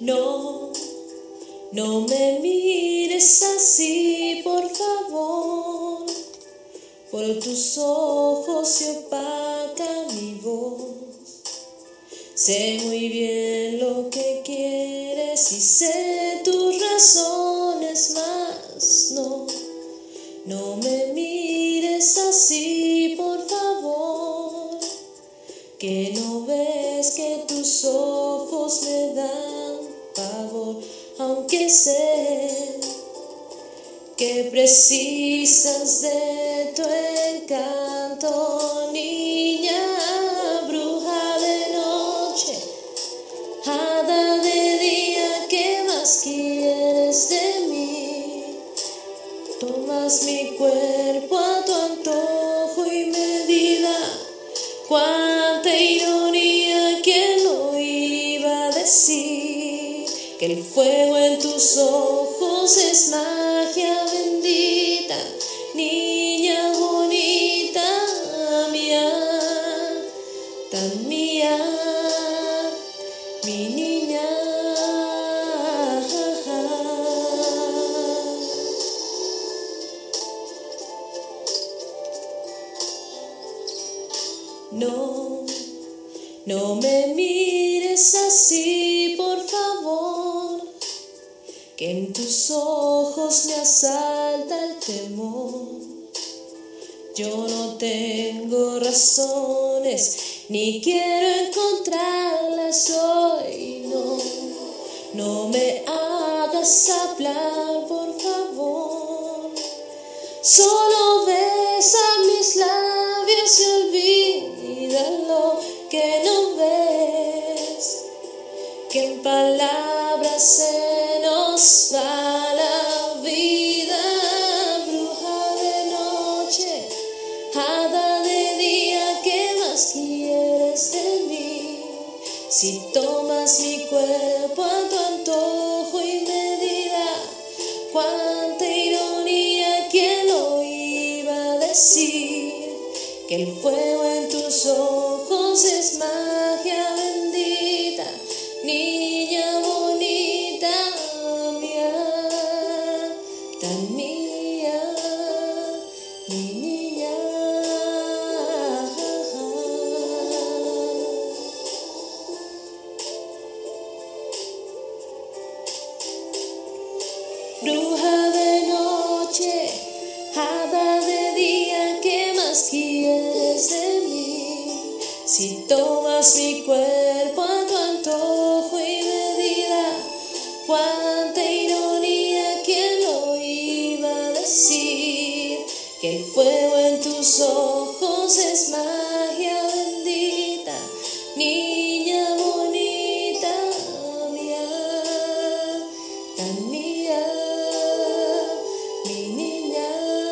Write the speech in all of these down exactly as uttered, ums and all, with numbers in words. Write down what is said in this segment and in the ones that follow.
No, no me mires así, por favor, por tus ojos se opaca mi voz. Sé muy bien lo que quieres y sé tus razones, mas no, no me mires así, por favor, que no ves que tus ojos me dan pavor, aunque sé que precisas de tu encanto, niña, bruja de noche, hada de día, ¿qué más quieres de mí? Tomas mi cuerpo a tu antojo y medida, cuánta ironía, ¿quién lo iba a decir? Que el fuego en tus ojos es magia bendita, niña bonita, mía, tan mía, mi niña. No, no me mires así, por favor, que en tus ojos me asalta el temor. Yo no tengo razones, ni quiero encontrarlas hoy, no. No me hagas hablar, por favor. Solo besa mis labios y olvídalo, que no ves que en palabras se nos va la vida. Bruja de noche, hada de día, ¿qué más quieres de mí? Si tomas mi cuerpo a tu antojo y medida, cuánta ironía, ¿quién lo iba a decir? Que el fuego en tus ojos es magia bendita, niña bonita, mía, tan mía, mi niña. Bruja de noche, hada de día, ¿qué más quieres de mí? Si tomas mi cuerpo a tu antojo y medida, cuánta ironía, ¿quién lo iba a decir? Que el fuego en tus ojos es magia bendita, niña bonita, mía, tan mía, mi niña.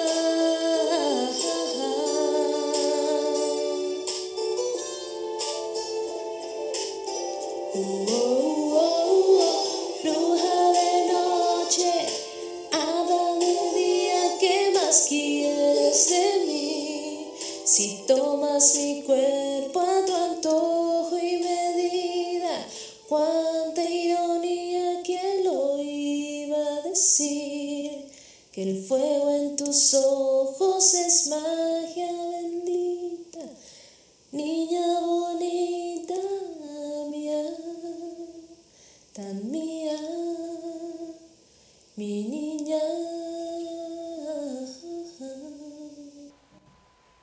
Oh, oh, oh, bruja de noche, hada de día, ¿qué más quieres de mí? Si tomas mi cuerpo a tu antojo y medida, cuánta ironía, ¿quién lo iba a decir? Que el fuego en tus ojos es magia bendita, niña bonita, mía, tan mía.